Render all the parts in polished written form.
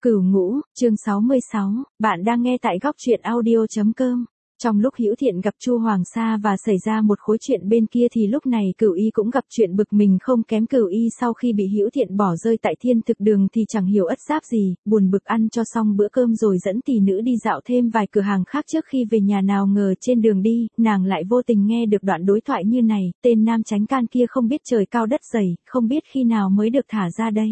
Cửu Ngũ, chương 66, bạn đang nghe tại góc truyện audio.com. Trong lúc Hữu Thiện gặp Chu Hoàng Sa và xảy ra một khối chuyện bên kia thì lúc này Cửu Y cũng gặp chuyện bực mình không kém. Cửu Y sau khi bị Hữu Thiện bỏ rơi tại Thiên Thực Đường thì chẳng hiểu ất giáp gì, buồn bực ăn cho xong bữa cơm rồi dẫn tỷ nữ đi dạo thêm vài cửa hàng khác trước khi về nhà. Nào ngờ trên đường đi, nàng lại vô tình nghe được đoạn đối thoại như này: tên nam chánh can kia không biết trời cao đất dày, không biết khi nào mới được thả ra đây.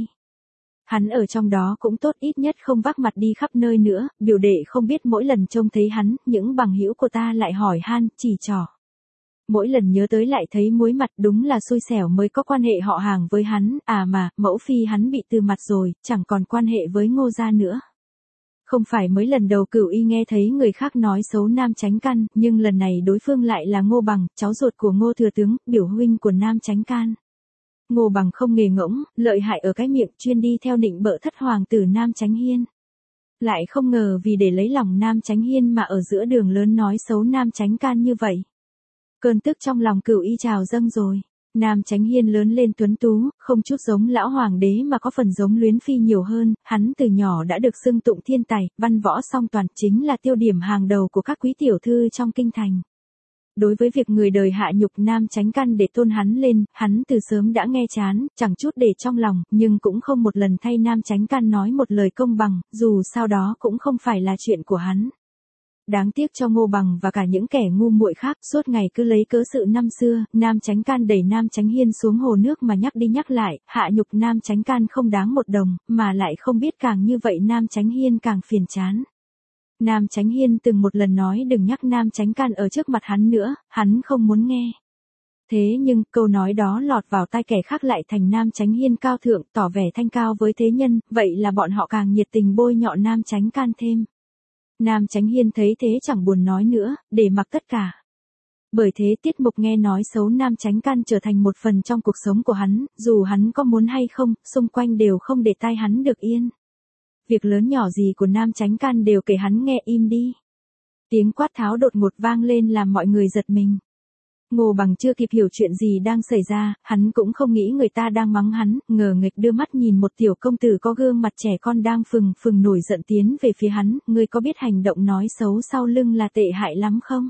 Hắn ở trong đó cũng tốt, ít nhất không vác mặt đi khắp nơi nữa. Biểu đệ không biết mỗi lần trông thấy hắn, những bằng hữu của ta lại hỏi han, chỉ trỏ. Mỗi lần nhớ tới lại thấy muối mặt, đúng là xui xẻo mới có quan hệ họ hàng với hắn. À mà, mẫu phi hắn bị từ mặt rồi, chẳng còn quan hệ với Ngô gia nữa. Không phải mới lần đầu Cửu Y nghe thấy người khác nói xấu nam chánh can, nhưng lần này đối phương lại là Ngô Bằng, cháu ruột của Ngô thừa tướng, biểu huynh của nam chánh can. Ngô Bằng không nghề ngỗng, lợi hại ở cái miệng, chuyên đi theo nịnh bợ thất hoàng tử Nam Chánh Hiên. Lại không ngờ vì để lấy lòng Nam Chánh Hiên mà ở giữa đường lớn nói xấu Nam Chánh can như vậy. Cơn tức trong lòng Cửu Y trào dâng rồi. Nam Chánh Hiên lớn lên tuấn tú, không chút giống lão hoàng đế mà có phần giống Luyến Phi nhiều hơn. Hắn từ nhỏ đã được xưng tụng thiên tài, văn võ song toàn, chính là tiêu điểm hàng đầu của các quý tiểu thư trong kinh thành. Đối với việc người đời hạ nhục nam chánh căn để tôn hắn lên, hắn từ sớm đã nghe chán, chẳng chút để trong lòng, nhưng cũng không một lần thay nam chánh căn nói một lời công bằng, dù sao đó cũng không phải là chuyện của hắn. Đáng tiếc cho Ngô Bằng và cả những kẻ ngu muội khác, suốt ngày cứ lấy cớ sự năm xưa, nam chánh can đẩy nam chánh hiên xuống hồ nước mà nhắc đi nhắc lại, hạ nhục nam chánh can không đáng một đồng, mà lại không biết càng như vậy nam chánh hiên càng phiền chán. Nam Chánh Hiên từng một lần nói đừng nhắc Nam Chánh Can ở trước mặt hắn nữa, hắn không muốn nghe. Thế nhưng, câu nói đó lọt vào tai kẻ khác lại thành Nam Chánh Hiên cao thượng, tỏ vẻ thanh cao với thế nhân, vậy là bọn họ càng nhiệt tình bôi nhọ Nam Chánh Can thêm. Nam Chánh Hiên thấy thế chẳng buồn nói nữa, để mặc tất cả. Bởi thế tiết mục nghe nói xấu Nam Chánh Can trở thành một phần trong cuộc sống của hắn, dù hắn có muốn hay không, xung quanh đều không để tai hắn được yên. Việc lớn nhỏ gì của Nam Chánh Can đều kể hắn nghe, im đi. Tiếng quát tháo đột ngột vang lên làm mọi người giật mình. Ngô Bằng chưa kịp hiểu chuyện gì đang xảy ra, hắn cũng không nghĩ người ta đang mắng hắn, ngờ nghịch đưa mắt nhìn một tiểu công tử có gương mặt trẻ con đang phừng phừng nổi giận tiến về phía hắn. Ngươi có biết hành động nói xấu sau lưng là tệ hại lắm không?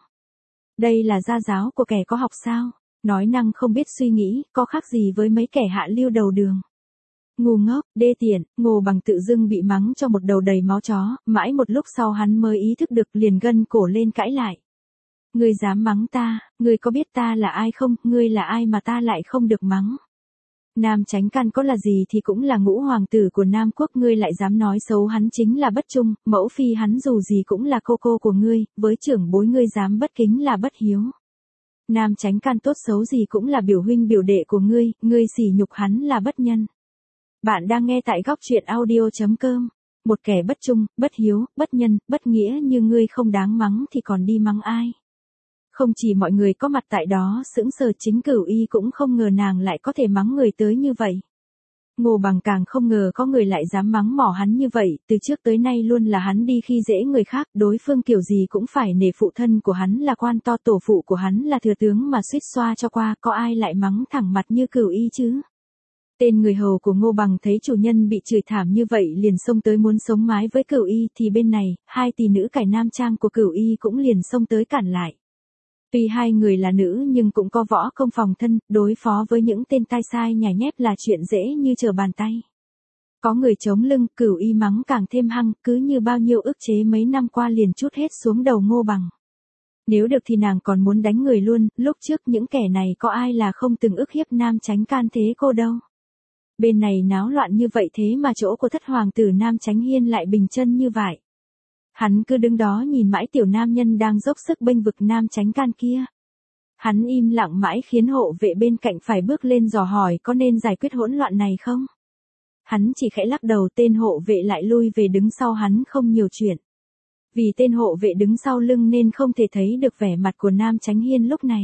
Đây là gia giáo của kẻ có học sao? Nói năng không biết suy nghĩ, có khác gì với mấy kẻ hạ lưu đầu đường. Ngu ngốc, đê tiện. Ngô Bằng tự dưng bị mắng cho một đầu đầy máu chó, mãi một lúc sau hắn mới ý thức được, liền gân cổ lên cãi lại. Ngươi dám mắng ta, ngươi có biết ta là ai không, ngươi là ai mà ta lại không được mắng? Nam Chánh Can có là gì thì cũng là ngũ hoàng tử của Nam Quốc, ngươi lại dám nói xấu hắn chính là bất trung, mẫu phi hắn dù gì cũng là cô của ngươi, với trưởng bối ngươi dám bất kính là bất hiếu. Nam Chánh Can tốt xấu gì cũng là biểu huynh biểu đệ của ngươi sỉ nhục hắn là bất nhân. Bạn đang nghe tại góc truyện audio.com. Một kẻ bất trung, bất hiếu, bất nhân, bất nghĩa như ngươi không đáng mắng thì còn đi mắng ai? Không chỉ mọi người có mặt tại đó sững sờ, chính Cửu Y cũng không ngờ nàng lại có thể mắng người tới như vậy. Ngô Bằng càng không ngờ có người lại dám mắng mỏ hắn như vậy, từ trước tới nay luôn là hắn đi khi dễ người khác, đối phương kiểu gì cũng phải nể, phụ thân của hắn là quan to, tổ phụ của hắn là thừa tướng mà suýt xoa cho qua, có ai lại mắng thẳng mặt như Cửu Y chứ? Tên người hầu của Ngô Bằng thấy chủ nhân bị chửi thảm như vậy liền xông tới muốn sống mái với Cửu Y, thì bên này, hai tỷ nữ cải nam trang của Cửu Y cũng liền xông tới cản lại. Tuy hai người là nữ nhưng cũng có võ công phòng thân, đối phó với những tên tai sai nhảy nhép là chuyện dễ như trở bàn tay. Có người chống lưng, Cửu Y mắng càng thêm hăng, cứ như bao nhiêu ức chế mấy năm qua liền trút hết xuống đầu Ngô Bằng. Nếu được thì nàng còn muốn đánh người luôn, lúc trước những kẻ này có ai là không từng ức hiếp Nam Chánh Can thế cô đâu. Bên này náo loạn như vậy thế mà chỗ của thất hoàng tử Nam Chánh Hiên lại bình chân như vậy. Hắn cứ đứng đó nhìn mãi tiểu nam nhân đang dốc sức bênh vực Nam Chánh Can kia. Hắn im lặng mãi khiến hộ vệ bên cạnh phải bước lên dò hỏi có nên giải quyết hỗn loạn này không. Hắn chỉ khẽ lắc đầu, tên hộ vệ lại lui về đứng sau hắn không nhiều chuyện. Vì tên hộ vệ đứng sau lưng nên không thể thấy được vẻ mặt của Nam Chánh Hiên lúc này.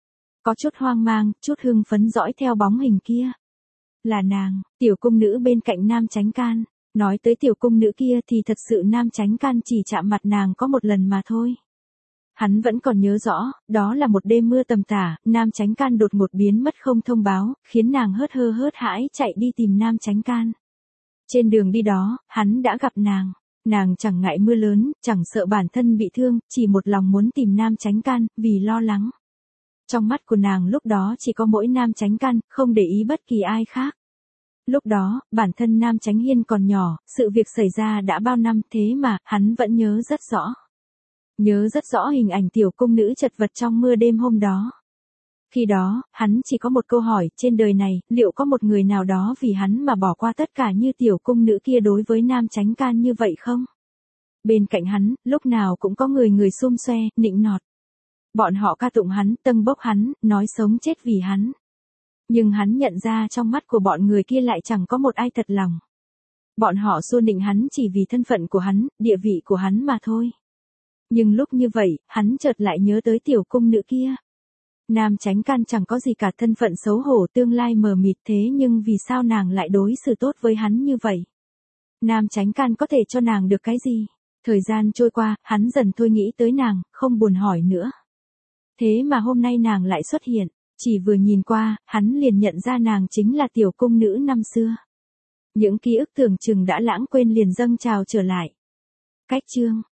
Có chút hoang mang, chút hưng phấn dõi theo bóng hình kia. Là nàng, tiểu cung nữ bên cạnh Nam Chánh Can. Nói tới tiểu cung nữ kia thì thật sự Nam Chánh Can chỉ chạm mặt nàng có một lần mà thôi. Hắn vẫn còn nhớ rõ, đó là một đêm mưa tầm tả, Nam Chánh Can đột ngột biến mất không thông báo, khiến nàng hớt hãi chạy đi tìm Nam Chánh Can. Trên đường đi đó, hắn đã gặp nàng. Nàng chẳng ngại mưa lớn, chẳng sợ bản thân bị thương, chỉ một lòng muốn tìm Nam Chánh Can, vì lo lắng. Trong mắt của nàng lúc đó chỉ có mỗi Nam Chánh Can, không để ý bất kỳ ai khác. Lúc đó, bản thân Nam Chánh Hiên còn nhỏ, sự việc xảy ra đã bao năm thế mà, hắn vẫn nhớ rất rõ. Nhớ rất rõ hình ảnh tiểu cung nữ chật vật trong mưa đêm hôm đó. Khi đó, hắn chỉ có một câu hỏi, trên đời này, liệu có một người nào đó vì hắn mà bỏ qua tất cả như tiểu cung nữ kia đối với Nam Chánh Can như vậy không? Bên cạnh hắn, lúc nào cũng có người xum xoe, nịnh nọt. Bọn họ ca tụng hắn, tâng bốc hắn, nói sống chết vì hắn. Nhưng hắn nhận ra trong mắt của bọn người kia lại chẳng có một ai thật lòng. Bọn họ xua nịnh hắn chỉ vì thân phận của hắn, địa vị của hắn mà thôi. Nhưng lúc như vậy, hắn chợt lại nhớ tới tiểu cung nữ kia. Nam Chánh Can chẳng có gì cả, thân phận xấu hổ, tương lai mờ mịt, thế nhưng vì sao nàng lại đối xử tốt với hắn như vậy? Nam Chánh Can có thể cho nàng được cái gì? Thời gian trôi qua, hắn dần thôi nghĩ tới nàng, không buồn hỏi nữa. Thế mà hôm nay nàng lại xuất hiện, chỉ vừa nhìn qua, hắn liền nhận ra nàng chính là tiểu cung nữ năm xưa. Những ký ức tưởng chừng đã lãng quên liền dâng trào trở lại. Cách chương